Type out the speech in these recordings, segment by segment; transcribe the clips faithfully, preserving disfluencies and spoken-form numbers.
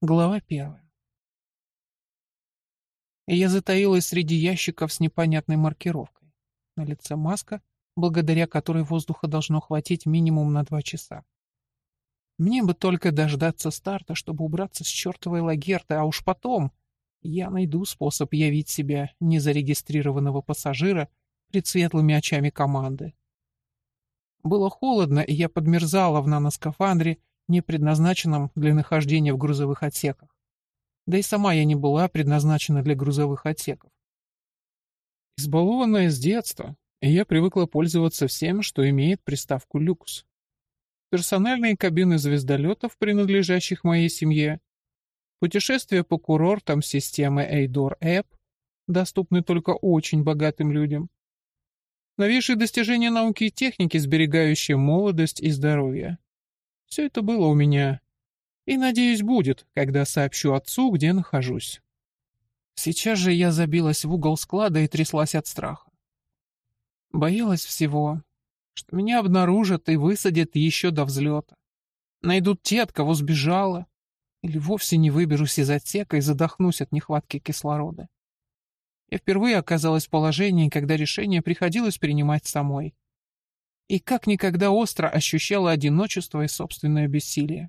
Глава первая. Я затаилась среди ящиков с непонятной маркировкой. На лице маска, благодаря которой воздуха должно хватить минимум на два часа. Мне бы только дождаться старта, чтобы убраться с чертовой лагерты, а уж потом я найду способ явить себя незарегистрированного пассажира пред светлыми очами команды. Было холодно, и я подмерзала в наноскафандре, не предназначенном для нахождения в грузовых отсеках. Да и сама я не была предназначена для грузовых отсеков. Избалованная с детства, я привыкла пользоваться всем, что имеет приставку «люкс». Персональные кабины звездолетов, принадлежащих моей семье, путешествия по курортам системы Эйдор Эп, доступны только очень богатым людям, новейшие достижения науки и техники, сберегающие молодость и здоровье. Все это было у меня. И, надеюсь, будет, когда сообщу отцу, где нахожусь. Сейчас же я забилась в угол склада и тряслась от страха. Боялась всего, что меня обнаружат и высадят еще до взлета. Найдут те, от кого сбежала, или вовсе не выберусь из отсека и задохнусь от нехватки кислорода. Я впервые оказалась в положении, когда решение приходилось принимать самой. И как никогда остро ощущала одиночество и собственное бессилие.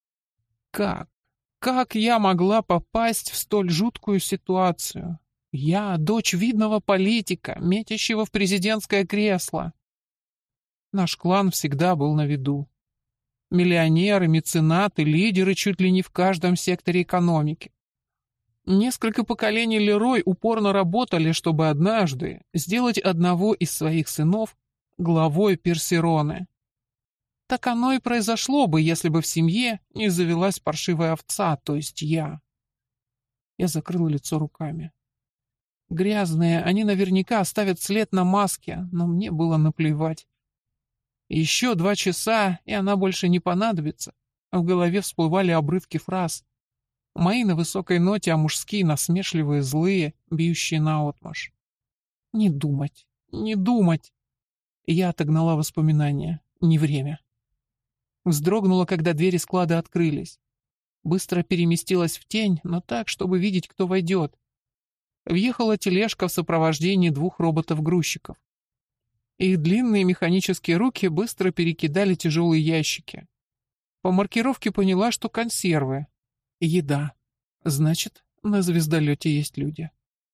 Как? Как я могла попасть в столь жуткую ситуацию? Я, дочь видного политика, метящего в президентское кресло. Наш клан всегда был на виду. Миллионеры, меценаты, лидеры чуть ли не в каждом секторе экономики. Несколько поколений Лерой упорно работали, чтобы однажды сделать одного из своих сынов главой Персероны. Так оно и произошло бы, если бы в семье не завелась паршивая овца, то есть я. Я закрыла лицо руками. Грязные, они наверняка оставят след на маске, но мне было наплевать. Еще два часа, и она больше не понадобится. В голове всплывали обрывки фраз. Мои на высокой ноте, а мужские насмешливые, злые, бьющие наотмашь. Не думать, не думать. Я отогнала воспоминания. Не время. Вздрогнула, когда двери склада открылись. Быстро переместилась в тень, но так, чтобы видеть, кто войдет. Въехала тележка в сопровождении двух роботов-грузчиков. Их длинные механические руки быстро перекидали тяжелые ящики. По маркировке поняла, что консервы. Еда. Значит, на звездолете есть люди.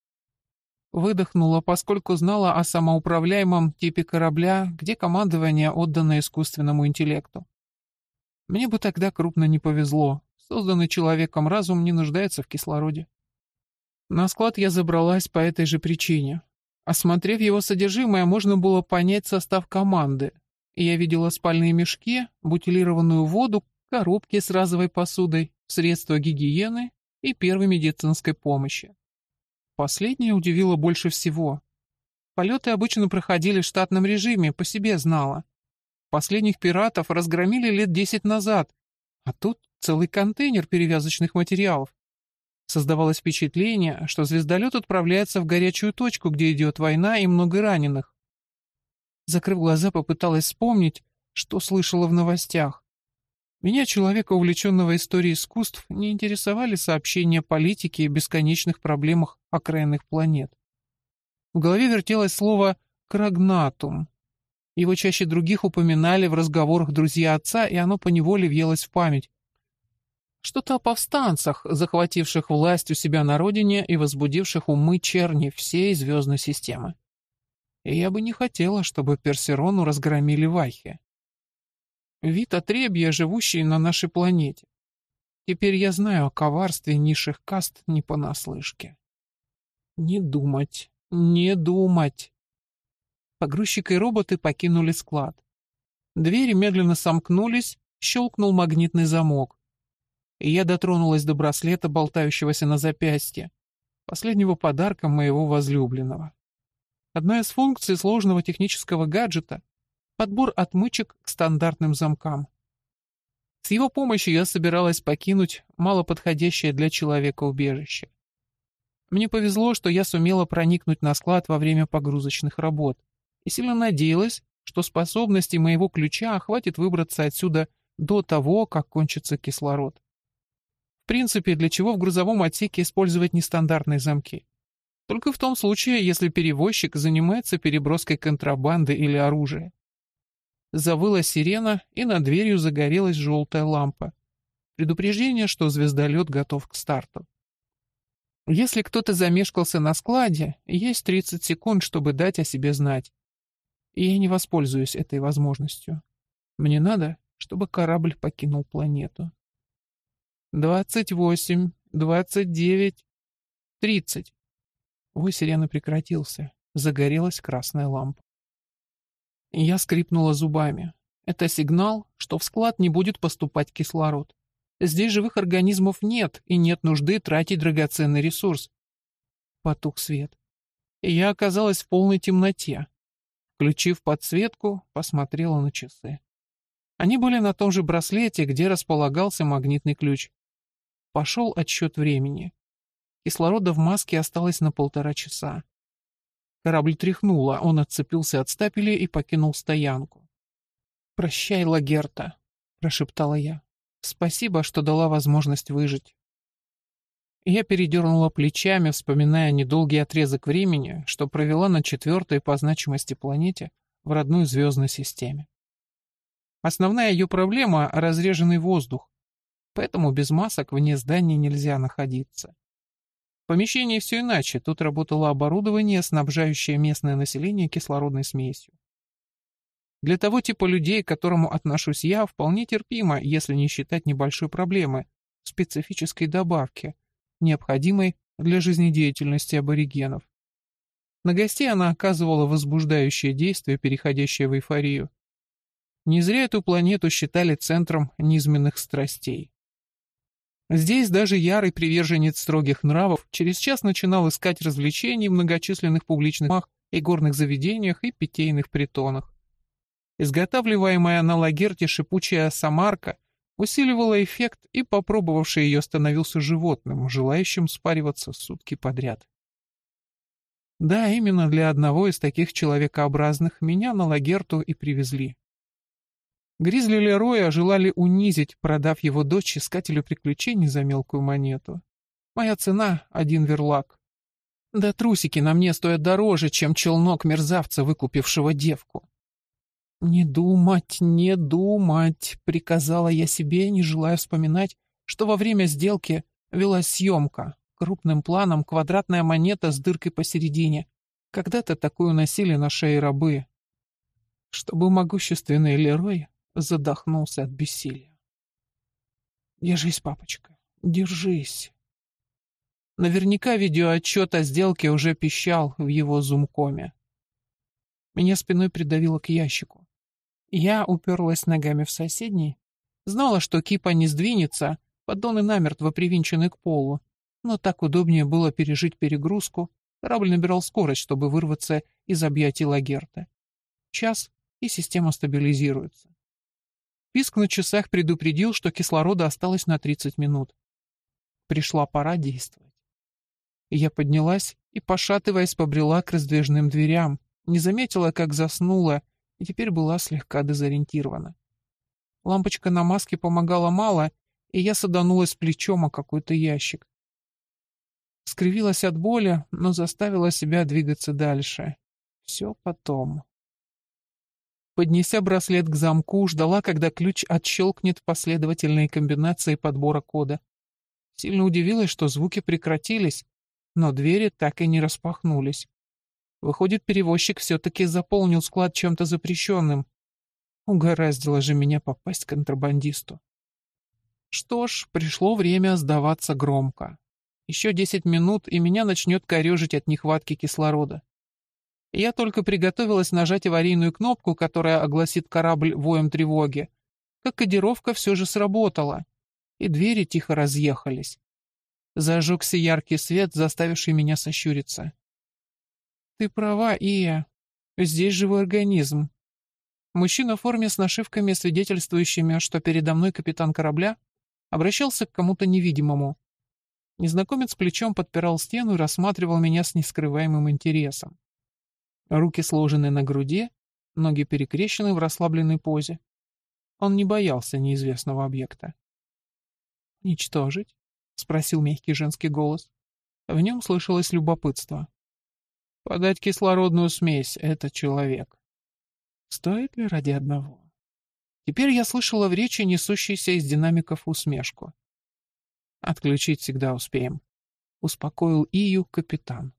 Выдохнула, поскольку знала о самоуправляемом типе корабля, где командование отдано искусственному интеллекту. Мне бы тогда крупно не повезло. Созданный человеком разум не нуждается в кислороде. На склад я забралась по этой же причине. Осмотрев его содержимое, можно было понять состав команды. Я видела спальные мешки, бутилированную воду, коробки с разовой посудой, средства гигиены и первой медицинской помощи. Последнее удивило больше всего. Полеты обычно проходили в штатном режиме, по себе знала. Последних пиратов разгромили лет десять назад, а тут целый контейнер перевязочных материалов. Создавалось впечатление, что звездолет отправляется в горячую точку, где идет война и много раненых. Закрыв глаза, попыталась вспомнить, что слышала в новостях. Меня, человека, увлеченного историей искусств, не интересовали сообщения о политике и бесконечных проблемах окраинных планет. В голове вертелось слово «крагнатум». Его чаще других упоминали в разговорах друзья отца, и оно поневоле въелось в память. Что-то о повстанцах, захвативших власть у себя на родине и возбудивших умы черни всей звездной системы. И я бы не хотела, чтобы Персерону разгромили вайхи. Вид отребья, живущий на нашей планете. Теперь я знаю о коварстве низших каст не понаслышке. Не думать, не думать. Погрузчик и роботы покинули склад. Двери медленно сомкнулись, щелкнул магнитный замок. И я дотронулась до браслета, болтающегося на запястье, последнего подарка моего возлюбленного. Одна из функций сложного технического гаджета — подбор отмычек к стандартным замкам. С его помощью я собиралась покинуть малоподходящее для человека убежище. Мне повезло, что я сумела проникнуть на склад во время погрузочных работ, и сильно надеялась, что способностей моего ключа хватит выбраться отсюда до того, как кончится кислород. В принципе, для чего в грузовом отсеке использовать нестандартные замки? Только в том случае, если перевозчик занимается переброской контрабанды или оружия. Завыла сирена, и над дверью загорелась желтая лампа. Предупреждение, что звездолет готов к старту. Если кто-то замешкался на складе, есть тридцать секунд, чтобы дать о себе знать. И я не воспользуюсь этой возможностью. Мне надо, чтобы корабль покинул планету. Двадцать восемь, двадцать девять, тридцать. Вой сирены прекратился. Загорелась красная лампа. Я скрипнула зубами. Это сигнал, что в склад не будет поступать кислород. Здесь живых организмов нет, и нет нужды тратить драгоценный ресурс. Потух свет. И я оказалась в полной темноте. Включив подсветку, посмотрела на часы. Они были на том же браслете, где располагался магнитный ключ. Пошел отсчет времени. Кислорода в маске осталось на полтора часа. Корабль тряхнуло, он отцепился от стапелей и покинул стоянку. «Прощай, Лагерта», — прошептала я. «Спасибо, что дала возможность выжить». Я передернула плечами, вспоминая недолгий отрезок времени, что провела на четвертой по значимости планете в родной звездной системе. Основная ее проблема — разреженный воздух, поэтому без масок вне здания нельзя находиться. В помещении все иначе, тут работало оборудование, снабжающее местное население кислородной смесью. Для того типа людей, к которому отношусь я, вполне терпимо, если не считать небольшой проблемы — специфической добавки, необходимой для жизнедеятельности аборигенов. На гостей она оказывала возбуждающее действие, переходящее в эйфорию. Не зря эту планету считали центром низменных страстей. Здесь даже ярый приверженец строгих нравов через час начинал искать развлечений в многочисленных публичных домах и горных заведениях и питейных притонах. Изготавливаемая на Лагерте шипучая самарка усиливала эффект, и попробовавший ее становился животным, желающим спариваться сутки подряд. Да, именно для одного из таких человекообразных меня на Лагерту и привезли. Гризли Лероя желали унизить, продав его дочь искателю приключений за мелкую монету. Моя цена — один верлак. Да трусики на мне стоят дороже, чем челнок мерзавца, выкупившего девку. «Не думать, не думать», — приказала я себе, не желая вспоминать, что во время сделки велась съемка. Крупным планом квадратная монета с дыркой посередине. Когда-то такую носили на шее рабы. Чтобы могущественный Лерой задохнулся от бессилия. «Держись, папочка, держись». Наверняка видеоотчет о сделке уже пищал в его зумкоме. Меня спиной придавило к ящику. Я уперлась ногами в соседний. Знала, что кипа не сдвинется, поддоны намертво привинчены к полу, но так удобнее было пережить перегрузку. Корабль набирал скорость, чтобы вырваться из объятий Лагерта. Час, и система стабилизируется. Писк на часах предупредил, что кислорода осталось на тридцать минут. Пришла пора действовать. Я поднялась и, пошатываясь, побрела к раздвижным дверям, не заметила, как заснула, и теперь была слегка дезориентирована. Лампочка на маске помогала мало, и я саданулась плечом о какой-то ящик. Скривилась от боли, но заставила себя двигаться дальше. Все потом. Поднеся браслет к замку, ждала, когда ключ отщелкнет последовательные комбинации подбора кода. Сильно удивилась, что звуки прекратились, но двери так и не распахнулись. Выходит, перевозчик все-таки заполнил склад чем-то запрещенным. Угораздило же меня попасть к контрабандисту. Что ж, пришло время сдаваться громко. Еще десять минут, и меня начнет корежить от нехватки кислорода. Я только приготовилась нажать аварийную кнопку, которая огласит корабль воем тревоги, как кодировка все же сработала, и двери тихо разъехались. Зажегся яркий свет, заставивший меня сощуриться. «Ты права, Ия. Здесь живой организм». Мужчина в форме с нашивками, свидетельствующими, что передо мной капитан корабля, обращался к кому-то невидимому. Незнакомец плечом подпирал стену и рассматривал меня с нескрываемым интересом. Руки сложены на груди, ноги перекрещены в расслабленной позе. Он не боялся неизвестного объекта. «Уничтожить? спросил мягкий женский голос. В нем слышалось любопытство. «Подать кислородную смесь — это человек. Стоит ли ради одного?» Теперь я слышала в речи несущейся из динамиков усмешку. «Отключить всегда успеем», — успокоил Ию капитан.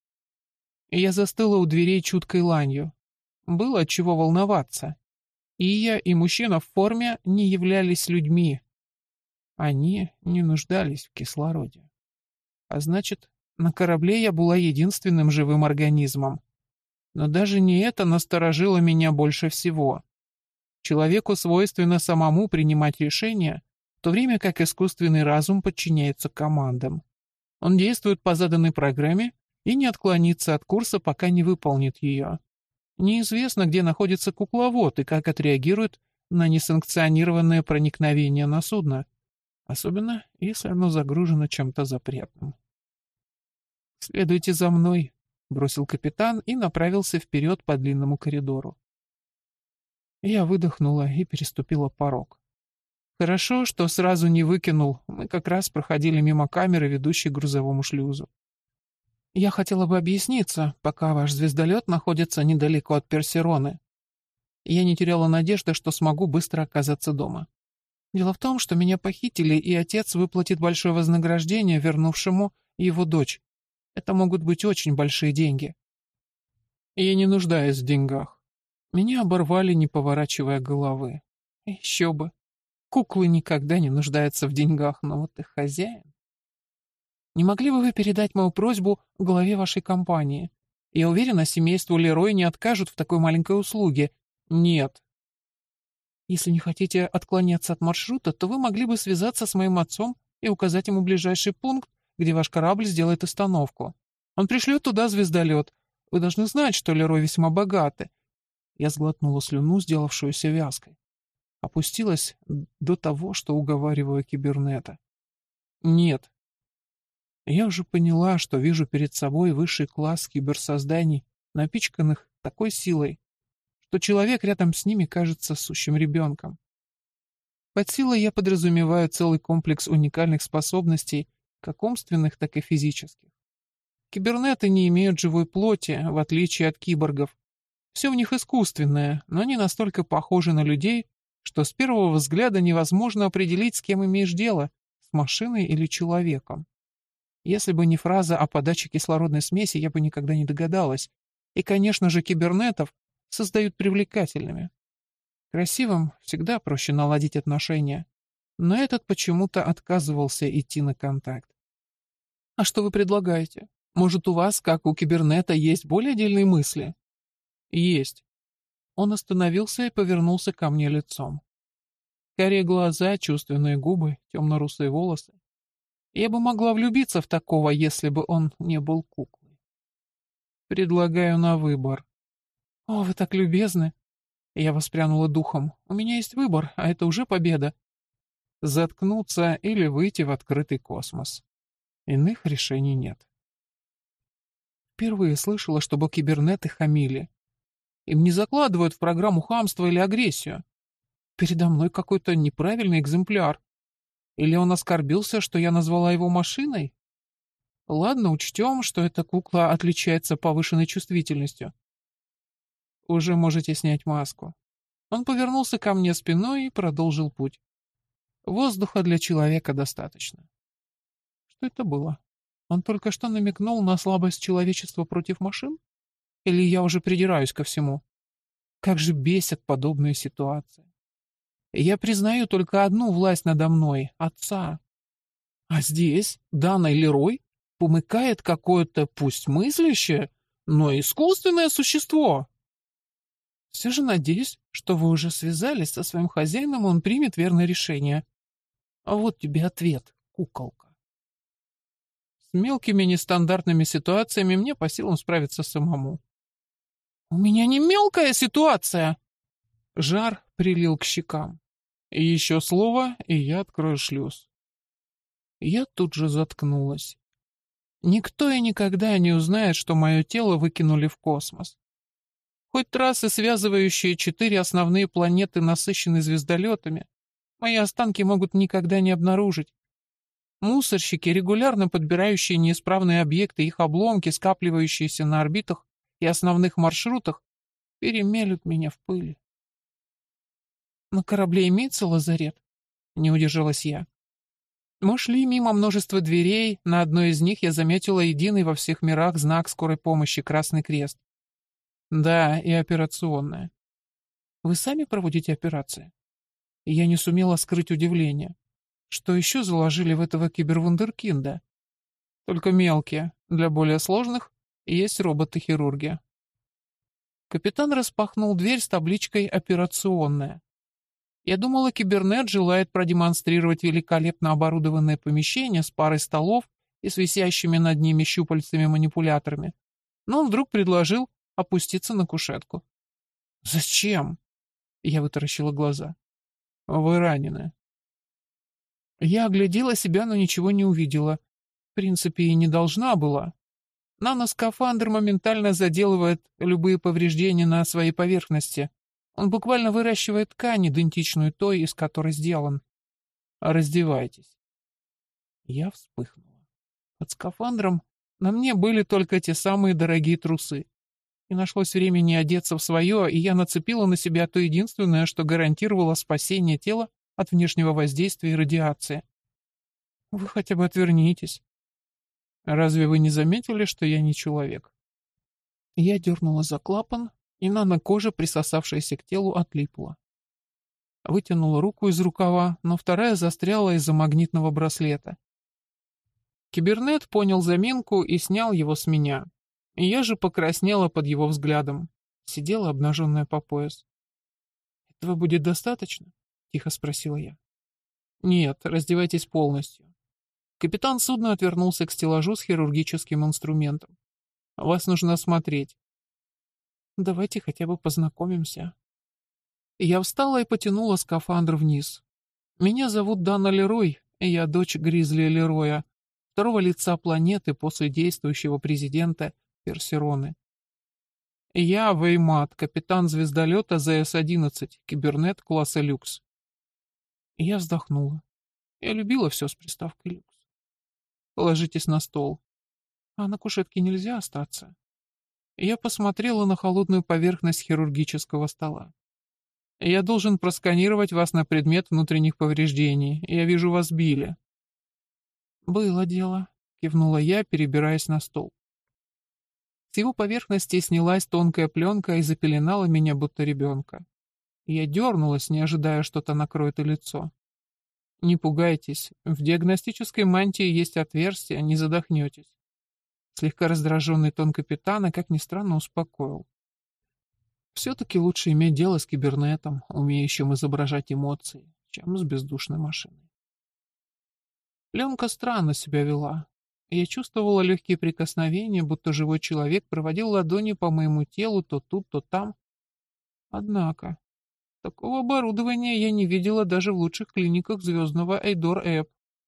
И я застыла у дверей чуткой ланью. Было от чего волноваться. Ия и мужчина в форме не являлись людьми. Они не нуждались в кислороде. А значит, на корабле я была единственным живым организмом. Но даже не это насторожило меня больше всего. Человеку свойственно самому принимать решения, в то время как искусственный разум подчиняется командам. Он действует по заданной программе и не отклонится от курса, пока не выполнит ее. Неизвестно, где находится кукловод и как отреагирует на несанкционированное проникновение на судно, особенно если оно загружено чем-то запретным. «Следуйте за мной», — бросил капитан и направился вперед по длинному коридору. Я выдохнула и переступила порог. Хорошо, что сразу не выкинул, мы как раз проходили мимо камеры, ведущей к грузовому шлюзу. «Я хотела бы объясниться, пока ваш звездолет находится недалеко от Персероны. Я не теряла надежды, что смогу быстро оказаться дома. Дело в том, что меня похитили, и отец выплатит большое вознаграждение вернувшему его дочь. Это могут быть очень большие деньги. Я не нуждаюсь в деньгах. Меня оборвали, не поворачивая головы. Еще бы. Куклы никогда не нуждаются в деньгах, но вот их хозяин. Не могли бы вы передать мою просьбу главе вашей компании? Я уверена, семейству Лерой не откажут в такой маленькой услуге. Нет. Если не хотите отклоняться от маршрута, то вы могли бы связаться с моим отцом и указать ему ближайший пункт, где ваш корабль сделает остановку. Он пришлет туда звездолет. Вы должны знать, что Лерой весьма богаты. Я сглотнула слюну, сделавшуюся вязкой. Опустилась до того, что уговариваю кибернета. Нет. Я уже поняла, что вижу перед собой высший класс киберсозданий, напичканных такой силой, что человек рядом с ними кажется сущим ребенком. Под силой я подразумеваю целый комплекс уникальных способностей, как умственных, так и физических. Кибернеты не имеют живой плоти, в отличие от киборгов. Все в них искусственное, но они настолько похожи на людей, что с первого взгляда невозможно определить, с кем имеешь дело, с машиной или человеком. Если бы не фраза о подаче кислородной смеси, я бы никогда не догадалась. И, конечно же, кибернетов создают привлекательными. Красивым всегда проще наладить отношения, но этот почему-то отказывался идти на контакт. «А что вы предлагаете? Может, у вас, как у кибернета, есть более дельные мысли?» «Есть». Он остановился и повернулся ко мне лицом. Карие глаза, чувственные губы, темно-русые волосы. Я бы могла влюбиться в такого, если бы он не был куклой. Предлагаю на выбор. О, вы так любезны. Я воспрянула духом. У меня есть выбор, а это уже победа. Заткнуться или выйти в открытый космос. Иных решений нет. Впервые слышала, чтобы кибернеты хамили. Им не закладывают в программу хамство или агрессию. Передо мной какой-то неправильный экземпляр. Или он оскорбился, что я назвала его машиной? Ладно, учтем, что эта кукла отличается повышенной чувствительностью. Уже можете снять маску. Он повернулся ко мне спиной и продолжил путь. Воздуха для человека достаточно. Что это было? Он только что намекнул на слабость человечества против машин? Или я уже придираюсь ко всему? Как же бесят подобные ситуации. Я признаю только одну власть надо мной — отца. А здесь Дана Лерой помыкает какое-то, пусть мыслящее, но искусственное существо. Все же надеюсь, что вы уже связались со своим хозяином, и он примет верное решение. А вот тебе ответ, куколка. С мелкими нестандартными ситуациями мне по силам справиться самому. «У меня не мелкая ситуация!» Жар прилил к щекам. И еще слово, и я открою шлюз. Я тут же заткнулась. Никто и никогда не узнает, что мое тело выкинули в космос. Хоть трассы, связывающие четыре основные планеты, насыщены звездолетами, мои останки могут никогда не обнаружить. Мусорщики, регулярно подбирающие неисправные объекты, их обломки, скапливающиеся на орбитах и основных маршрутах, перемелют меня в пыль. «На корабле имеется лазарет?» — не удержалась я. Мы шли мимо множества дверей, на одной из них я заметила единый во всех мирах знак скорой помощи — Красный Крест. Да, и операционная. Вы сами проводите операции? Я не сумела скрыть удивление. Что еще заложили в этого кибервундеркинда? Только мелкие, для более сложных есть роботы-хирурги. Капитан распахнул дверь с табличкой «Операционная». Я думала, кибернет желает продемонстрировать великолепно оборудованное помещение с парой столов и с висящими над ними щупальцами-манипуляторами, но он вдруг предложил опуститься на кушетку. «Зачем?» — я вытаращила глаза. «Вы ранены». Я оглядела себя, но ничего не увидела. В принципе, и не должна была. Наноскафандр моментально заделывает любые повреждения на своей поверхности. Он буквально выращивает ткань, идентичную той, из которой сделан. Раздевайтесь. Я вспыхнула. Под скафандром на мне были только те самые дорогие трусы. Не нашлось времени одеться в свое, и я нацепила на себя то единственное, что гарантировало спасение тела от внешнего воздействия и радиации. Вы хотя бы отвернитесь. Разве вы не заметили, что я не человек? Я дернула за клапан, и нанокожа, присосавшаяся к телу, отлипла. Вытянула руку из рукава, но вторая застряла из-за магнитного браслета. Кибернет понял заминку и снял его с меня. И я же покраснела под его взглядом. Сидела обнаженная по пояс. «Этого будет достаточно?» — тихо спросила я. «Нет, раздевайтесь полностью». Капитан судна отвернулся к стеллажу с хирургическим инструментом. «Вас нужно осмотреть». Давайте хотя бы познакомимся. Я встала и потянула скафандр вниз. Меня зовут Дана Лерой, и я дочь Гризли Лероя, второго лица планеты после действующего президента Персероны. Я Веймат, капитан звездолета зэ эс одиннадцать, кибернет класса люкс. Я вздохнула. Я любила все с приставкой люкс. Ложитесь на стол. А на кушетке нельзя остаться. Я посмотрела на холодную поверхность хирургического стола. Я должен просканировать вас на предмет внутренних повреждений. Я вижу, вас били. Было дело, кивнула я, перебираясь на стол. С его поверхности снялась тонкая пленка и запеленала меня, будто ребенка. Я дернулась, не ожидая, что-то накроет и лицо. Не пугайтесь, в диагностической мантии есть отверстие, не задохнетесь. Слегка раздраженный тон капитана, как ни странно, успокоил. Все-таки лучше иметь дело с кибернетом, умеющим изображать эмоции, чем с бездушной машиной. Пленка странно себя вела. Я чувствовала легкие прикосновения, будто живой человек проводил ладони по моему телу то тут, то там. Однако, такого оборудования я не видела даже в лучших клиниках звездного Эйдор-Эб.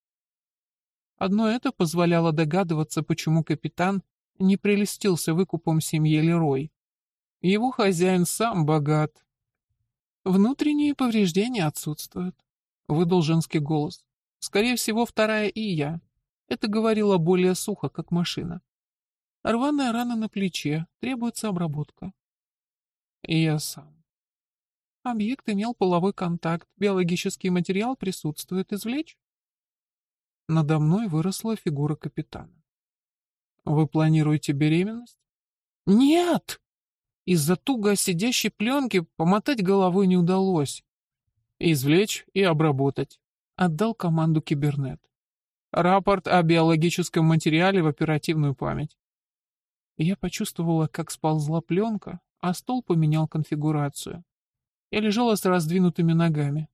Одно это позволяло догадываться, почему капитан не прелестился выкупом семьи Лерой. Его хозяин сам богат. Внутренние повреждения отсутствуют. Выдал женский голос. Скорее всего, вторая и я. Это говорило более сухо, как машина. Рваная рана на плече, требуется обработка. И я сам. Объект имел половой контакт, биологический материал присутствует, извлечь? Надо мной выросла фигура капитана. Вы планируете беременность? Нет! Из-за туго сидящей пленки помотать головой не удалось. Извлечь и обработать. Отдал команду кибернет. Рапорт о биологическом материале в оперативную память. Я почувствовала, как сползла пленка, а стол поменял конфигурацию. Я лежала с раздвинутыми ногами.